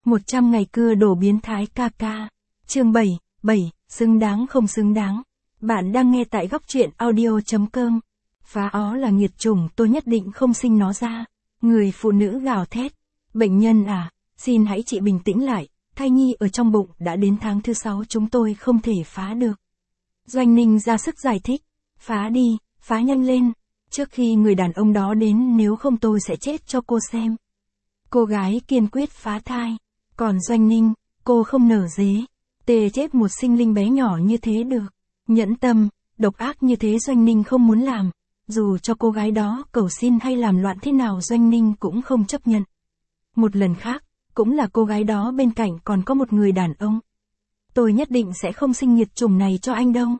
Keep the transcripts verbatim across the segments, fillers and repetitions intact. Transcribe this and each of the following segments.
một trăm ngày cưa đổ biến thái ca ca. Chương bảy, bảy, xứng đáng không xứng đáng. Bạn đang nghe tại góc truyện audio.com. Phá ó là nghiệt chủng, tôi nhất định không sinh nó ra. Người phụ nữ gào thét. Bệnh nhân à, xin hãy chị bình tĩnh lại, thai nhi ở trong bụng đã đến tháng thứ sáu, chúng tôi không thể phá được. Doanh Ninh ra sức giải thích. Phá đi, phá nhanh lên. Trước khi người đàn ông đó đến, nếu không tôi sẽ chết cho cô xem. Cô gái kiên quyết phá thai. Còn Doanh Ninh, cô không nở dế. Tê chết một sinh linh bé nhỏ như thế được. Nhẫn tâm, độc ác như thế Doanh Ninh không muốn làm. Dù cho cô gái đó cầu xin hay làm loạn thế nào Doanh Ninh cũng không chấp nhận. Một lần khác, cũng là cô gái đó bên cạnh còn có một người đàn ông. Tôi nhất định sẽ không sinh nghiệt chủng này cho anh đâu.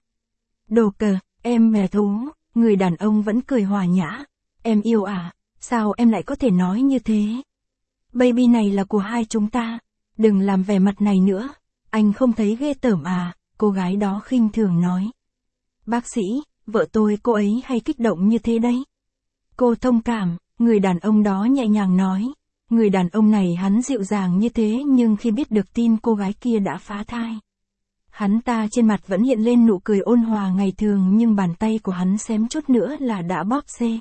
Đồ cờ, em mè thú, người đàn ông vẫn cười hòa nhã. Em yêu à, sao em lại có thể nói như thế? Baby này là của hai chúng ta, đừng làm vẻ mặt này nữa, anh không thấy ghê tởm à, cô gái đó khinh thường nói. Bác sĩ, vợ tôi cô ấy hay kích động như thế đấy. Cô thông cảm, người đàn ông đó nhẹ nhàng nói. Người đàn ông này hắn dịu dàng như thế nhưng khi biết được tin cô gái kia đã phá thai, hắn ta trên mặt vẫn hiện lên nụ cười ôn hòa ngày thường nhưng bàn tay của hắn xém chút nữa là đã bóp xê.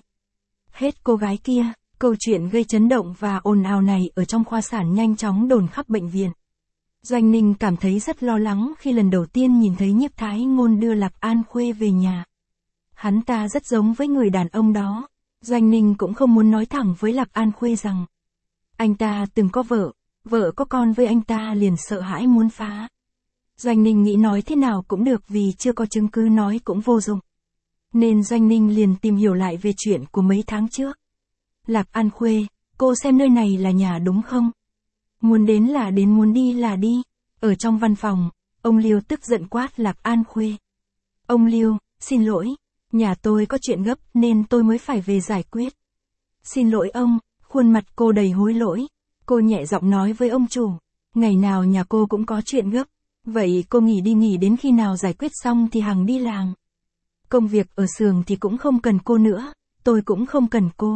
Hết cô gái kia, câu chuyện gây chấn động và ồn ào này ở trong khoa sản nhanh chóng đồn khắp bệnh viện. Doanh Ninh cảm thấy rất lo lắng khi lần đầu tiên nhìn thấy Nhiếp Thái Ngôn đưa Lạc An Khuê về nhà. Hắn ta rất giống với người đàn ông đó. Doanh Ninh cũng không muốn nói thẳng với Lạc An Khuê rằng anh ta từng có vợ, vợ có con với anh ta, liền sợ hãi muốn phá. Doanh Ninh nghĩ nói thế nào cũng được vì chưa có chứng cứ nói cũng vô dụng. Nên Doanh Ninh liền tìm hiểu lại về chuyện của mấy tháng trước. Lạc An Khuê, cô xem nơi này là nhà đúng không? Muốn đến là đến, muốn đi là đi. Ở trong văn phòng, ông Liêu tức giận quát Lạc An Khuê. Ông Liêu, xin lỗi, nhà tôi có chuyện gấp nên tôi mới phải về giải quyết. Xin lỗi ông, khuôn mặt cô đầy hối lỗi. Cô nhẹ giọng nói với ông chủ, ngày nào nhà cô cũng có chuyện gấp. Vậy cô nghỉ đi, nghỉ đến khi nào giải quyết xong thì hằng đi làm. Công việc ở xưởng thì cũng không cần cô nữa, tôi cũng không cần cô.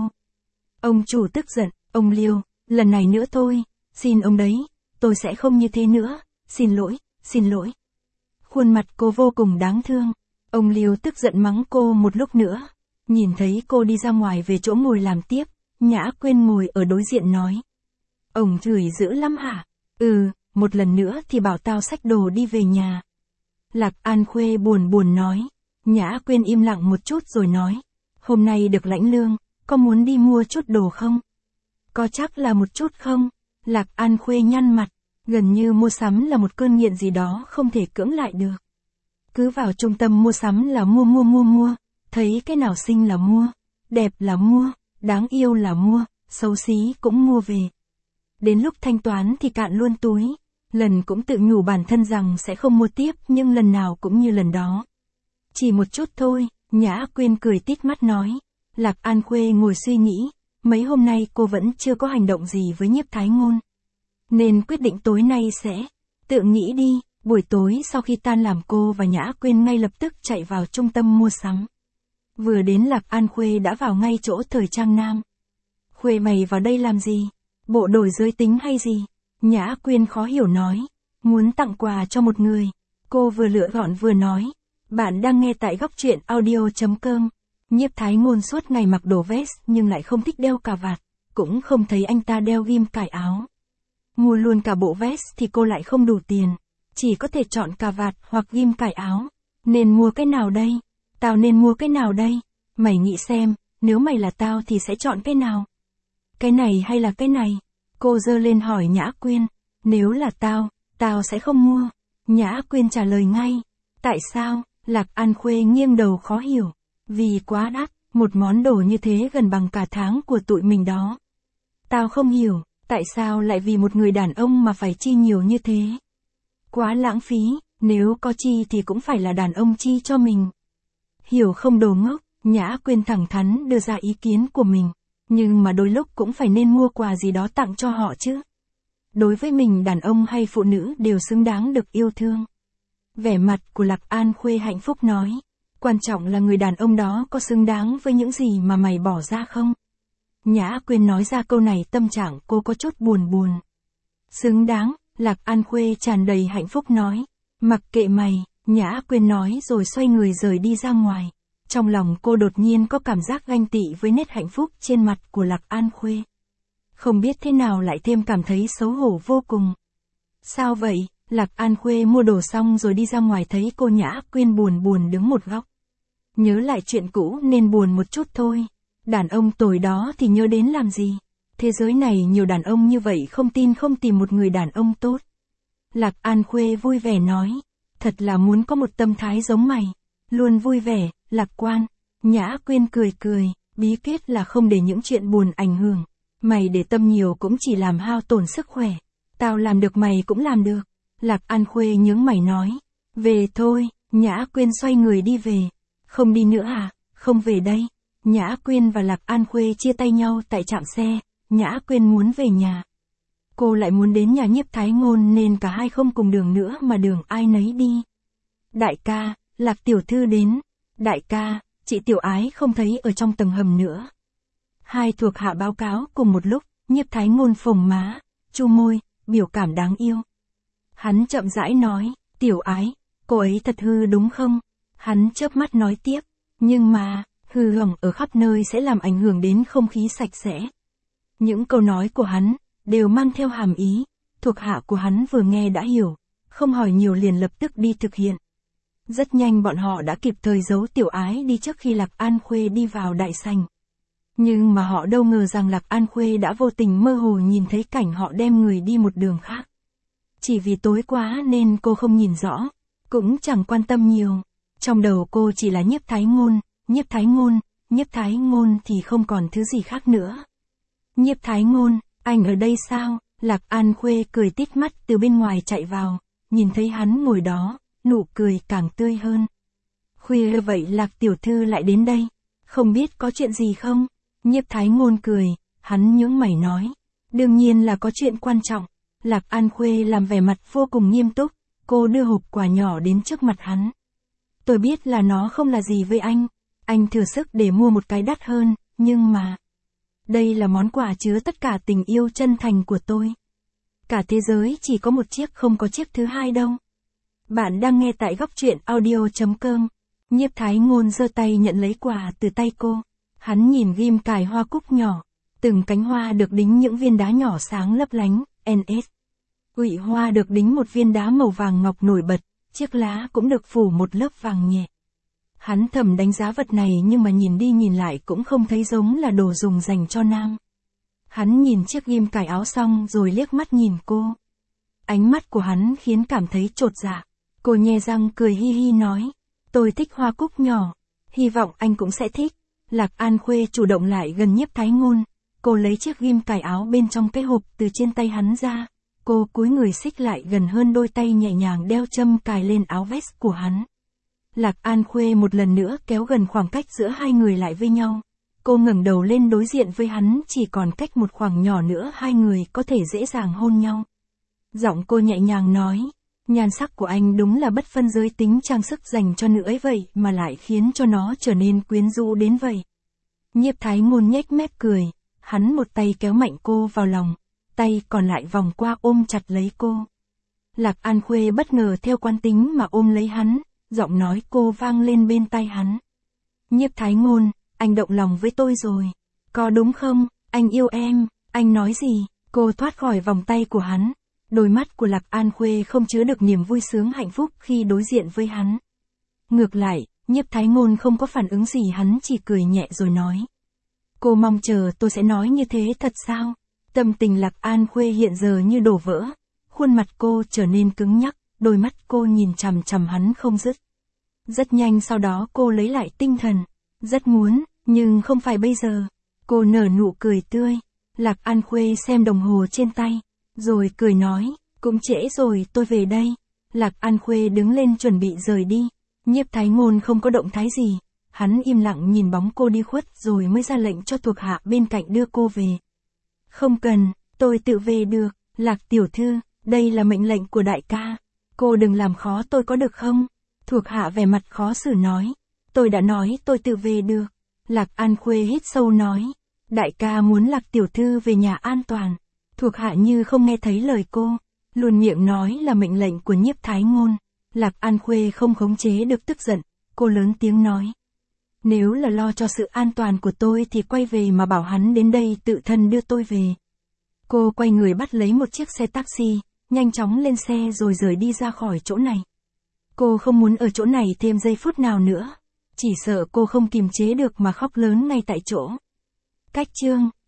Ông chủ tức giận, ông Liêu, lần này nữa thôi, xin ông đấy, tôi sẽ không như thế nữa, xin lỗi, xin lỗi. Khuôn mặt cô vô cùng đáng thương, ông Liêu tức giận mắng cô một lúc nữa. Nhìn thấy cô đi ra ngoài về chỗ ngồi làm tiếp, Nhã Quyên ngồi ở đối diện nói. Ông chửi dữ lắm hả? Ừ, một lần nữa thì bảo tao xách đồ đi về nhà. Lạc An Khuê buồn buồn nói. Nhã Quyên im lặng một chút rồi nói. Hôm nay được lãnh lương, có muốn đi mua chút đồ không? Có chắc là một chút không? Lạc An Khuê nhăn mặt, gần như mua sắm là một cơn nghiện gì đó không thể cưỡng lại được. Cứ vào trung tâm mua sắm là mua mua mua mua, thấy cái nào xinh là mua, đẹp là mua, đáng yêu là mua, xấu xí cũng mua về. Đến lúc thanh toán thì cạn luôn túi, lần cũng tự nhủ bản thân rằng sẽ không mua tiếp nhưng lần nào cũng như lần đó. Chỉ một chút thôi, Nhã Quyên cười tít mắt nói. Lạc An Khuê ngồi suy nghĩ, mấy hôm nay cô vẫn chưa có hành động gì với Nhiếp Thái Ngôn. Nên quyết định tối nay sẽ, tự nghĩ đi, buổi tối sau khi tan làm cô và Nhã Quyên ngay lập tức chạy vào trung tâm mua sắm. Vừa đến Lạc An Khuê đã vào ngay chỗ thời trang nam. Khuê mày vào đây làm gì? Bộ đổi giới tính hay gì? Nhã Quyên khó hiểu nói. Muốn tặng quà cho một người. Cô vừa lựa gọn vừa nói. Bạn đang nghe tại góc truyện audio.com. Nhiếp Thái Ngôn suốt ngày mặc đồ vest nhưng lại không thích đeo cà vạt. Cũng không thấy anh ta đeo ghim cài áo. Mua luôn cả bộ vest thì cô lại không đủ tiền. Chỉ có thể chọn cà vạt hoặc ghim cài áo. Nên mua cái nào đây? Tao nên mua cái nào đây? Mày nghĩ xem, nếu mày là tao thì sẽ chọn cái nào? Cái này hay là cái này? Cô giơ lên hỏi Nhã Quyên. Nếu là tao, tao sẽ không mua. Nhã Quyên trả lời ngay. Tại sao? Lạc An Khuê nghiêng đầu khó hiểu. Vì quá đắt, một món đồ như thế gần bằng cả tháng của tụi mình đó. Tao không hiểu, tại sao lại vì một người đàn ông mà phải chi nhiều như thế? Quá lãng phí, nếu có chi thì cũng phải là đàn ông chi cho mình. Hiểu không đồ ngốc, Nhã Quyên thẳng thắn đưa ra ý kiến của mình. Nhưng mà đôi lúc cũng phải nên mua quà gì đó tặng cho họ chứ. Đối với mình đàn ông hay phụ nữ đều xứng đáng được yêu thương. Vẻ mặt của Lạc An Khuê hạnh phúc nói. Quan trọng là người đàn ông đó có xứng đáng với những gì mà mày bỏ ra không? Nhã Quyên nói ra câu này tâm trạng cô có chút buồn buồn. Xứng đáng, Lạc An Khuê tràn đầy hạnh phúc nói. Mặc kệ mày, Nhã Quyên nói rồi xoay người rời đi ra ngoài. Trong lòng cô đột nhiên có cảm giác ganh tị với nét hạnh phúc trên mặt của Lạc An Khuê. Không biết thế nào lại thêm cảm thấy xấu hổ vô cùng. Sao vậy? Lạc An Khuê mua đồ xong rồi đi ra ngoài thấy cô Nhã Quyên buồn buồn đứng một góc. Nhớ lại chuyện cũ nên buồn một chút thôi. Đàn ông tồi đó thì nhớ đến làm gì? Thế giới này nhiều đàn ông như vậy không tin không tìm một người đàn ông tốt. Lạc An Khuê vui vẻ nói. Thật là muốn có một tâm thái giống mày. Luôn vui vẻ, lạc quan. Nhã Quyên cười cười, bí quyết là không để những chuyện buồn ảnh hưởng. Mày để tâm nhiều cũng chỉ làm hao tổn sức khỏe. Tao làm được mày cũng làm được. Lạc An Khuê nhướng mày nói. Về thôi, Nhã Quyên xoay người đi về. Không đi nữa à? Không về đây. Nhã Quyên và Lạc An Khuê chia tay nhau tại trạm xe. Nhã Quyên muốn về nhà. Cô lại muốn đến nhà Nhiếp Thái Ngôn nên cả hai không cùng đường nữa mà đường ai nấy đi. Đại ca, Lạc tiểu thư đến. Đại ca, chị Tiểu Ái không thấy ở trong tầng hầm nữa. Hai thuộc hạ báo cáo cùng một lúc, Nhiếp Thái Ngôn phồng má, chu môi, biểu cảm đáng yêu. Hắn chậm rãi nói, Tiểu Ái, cô ấy thật hư đúng không? Hắn chớp mắt nói tiếp, nhưng mà, hư hỏng ở khắp nơi sẽ làm ảnh hưởng đến không khí sạch sẽ. Những câu nói của hắn, đều mang theo hàm ý, thuộc hạ của hắn vừa nghe đã hiểu, không hỏi nhiều liền lập tức đi thực hiện. Rất nhanh bọn họ đã kịp thời giấu Tiểu Ái đi trước khi Lạc An Khuê đi vào đại sảnh. Nhưng mà họ đâu ngờ rằng Lạc An Khuê đã vô tình mơ hồ nhìn thấy cảnh họ đem người đi một đường khác. Chỉ vì tối quá nên cô không nhìn rõ, cũng chẳng quan tâm nhiều. Trong đầu cô chỉ là Nhiếp Thái Ngôn, Nhiếp Thái Ngôn, Nhiếp Thái Ngôn thì không còn thứ gì khác nữa. Nhiếp Thái Ngôn, anh ở đây sao? Lạc An Khuê cười tít mắt từ bên ngoài chạy vào, nhìn thấy hắn ngồi đó, nụ cười càng tươi hơn. Khuya vậy Lạc tiểu thư lại đến đây, không biết có chuyện gì không? Nhiếp Thái Ngôn cười, hắn nhướng mày nói, đương nhiên là có chuyện quan trọng. Lạc An Khuê làm vẻ mặt vô cùng nghiêm túc, cô đưa hộp quà nhỏ đến trước mặt hắn. Tôi biết là nó không là gì với anh, anh thừa sức để mua một cái đắt hơn, nhưng mà... Đây là món quà chứa tất cả tình yêu chân thành của tôi. Cả thế giới chỉ có một chiếc không có chiếc thứ hai đâu. Bạn đang nghe tại góc truyện audio chấm com. Nhiếp Thái Ngôn giơ tay nhận lấy quà từ tay cô. Hắn nhìn ghim cài hoa cúc nhỏ. Từng cánh hoa được đính những viên đá nhỏ sáng lấp lánh, en ét. Quỵ hoa được đính một viên đá màu vàng ngọc nổi bật, chiếc lá cũng được phủ một lớp vàng nhẹ. Hắn thầm đánh giá vật này nhưng mà nhìn đi nhìn lại cũng không thấy giống là đồ dùng dành cho nam. Hắn nhìn chiếc ghim cài áo xong rồi liếc mắt nhìn cô. Ánh mắt của hắn khiến cảm thấy chột dạ. Cô nhe răng cười hi hi nói, tôi thích hoa cúc nhỏ, hy vọng anh cũng sẽ thích. Lạc An Khuê chủ động lại gần Nhiếp Thái Ngôn, cô lấy chiếc ghim cài áo bên trong cái hộp từ trên tay hắn ra. Cô cúi người xích lại gần hơn, đôi tay nhẹ nhàng đeo châm cài lên áo vest của hắn. Lạc An Khuê một lần nữa kéo gần khoảng cách giữa hai người lại với nhau. Cô ngẩng đầu lên đối diện với hắn, chỉ còn cách một khoảng nhỏ nữa hai người có thể dễ dàng hôn nhau. Giọng cô nhẹ nhàng nói, nhan sắc của anh đúng là bất phân giới tính, trang sức dành cho nữ ấy vậy mà lại khiến cho nó trở nên quyến rũ đến vậy. Nhiếp Thái Ngôn nhếch mép cười, hắn một tay kéo mạnh cô vào lòng, tay còn lại vòng qua ôm chặt lấy cô. Lạc An Khuê bất ngờ theo quán tính mà ôm lấy hắn, giọng nói cô vang lên bên tai hắn. Nhiếp Thái Ngôn, anh động lòng với tôi rồi. Có đúng không? Anh yêu em. Anh nói gì? Cô thoát khỏi vòng tay của hắn. Đôi mắt của Lạc An Khuê không chứa được niềm vui sướng hạnh phúc khi đối diện với hắn. Ngược lại, Nhiếp Thái Ngôn không có phản ứng gì, hắn chỉ cười nhẹ rồi nói. Cô mong chờ tôi sẽ nói như thế thật sao? Tâm tình Lạc An Khuê hiện giờ như đổ vỡ. Khuôn mặt cô trở nên cứng nhắc, đôi mắt cô nhìn chằm chằm hắn không dứt. Rất nhanh sau đó cô lấy lại tinh thần. Rất muốn, nhưng không phải bây giờ. Cô nở nụ cười tươi. Lạc An Khuê xem đồng hồ trên tay, rồi cười nói, cũng trễ rồi, tôi về đây. Lạc An Khuê đứng lên chuẩn bị rời đi. Nhiếp Thái Ngôn không có động thái gì. Hắn im lặng nhìn bóng cô đi khuất rồi mới ra lệnh cho thuộc hạ bên cạnh đưa cô về. Không cần, tôi tự về được. Lạc tiểu thư, đây là mệnh lệnh của đại ca. Cô đừng làm khó tôi có được không? Thuộc hạ vẻ mặt khó xử nói. Tôi đã nói tôi tự về được. Lạc An Khuê hít sâu nói. Đại ca muốn Lạc tiểu thư về nhà an toàn. Thuộc hạ như không nghe thấy lời cô, luôn miệng nói là mệnh lệnh của Nhiếp Thái Ngôn. Lạc An Khuê không khống chế được tức giận, cô lớn tiếng nói. Nếu là lo cho sự an toàn của tôi thì quay về mà bảo hắn đến đây tự thân đưa tôi về. Cô quay người bắt lấy một chiếc xe taxi, nhanh chóng lên xe rồi rời đi ra khỏi chỗ này. Cô không muốn ở chỗ này thêm giây phút nào nữa. Chỉ sợ cô không kiềm chế được mà khóc lớn ngay tại chỗ. Cách chương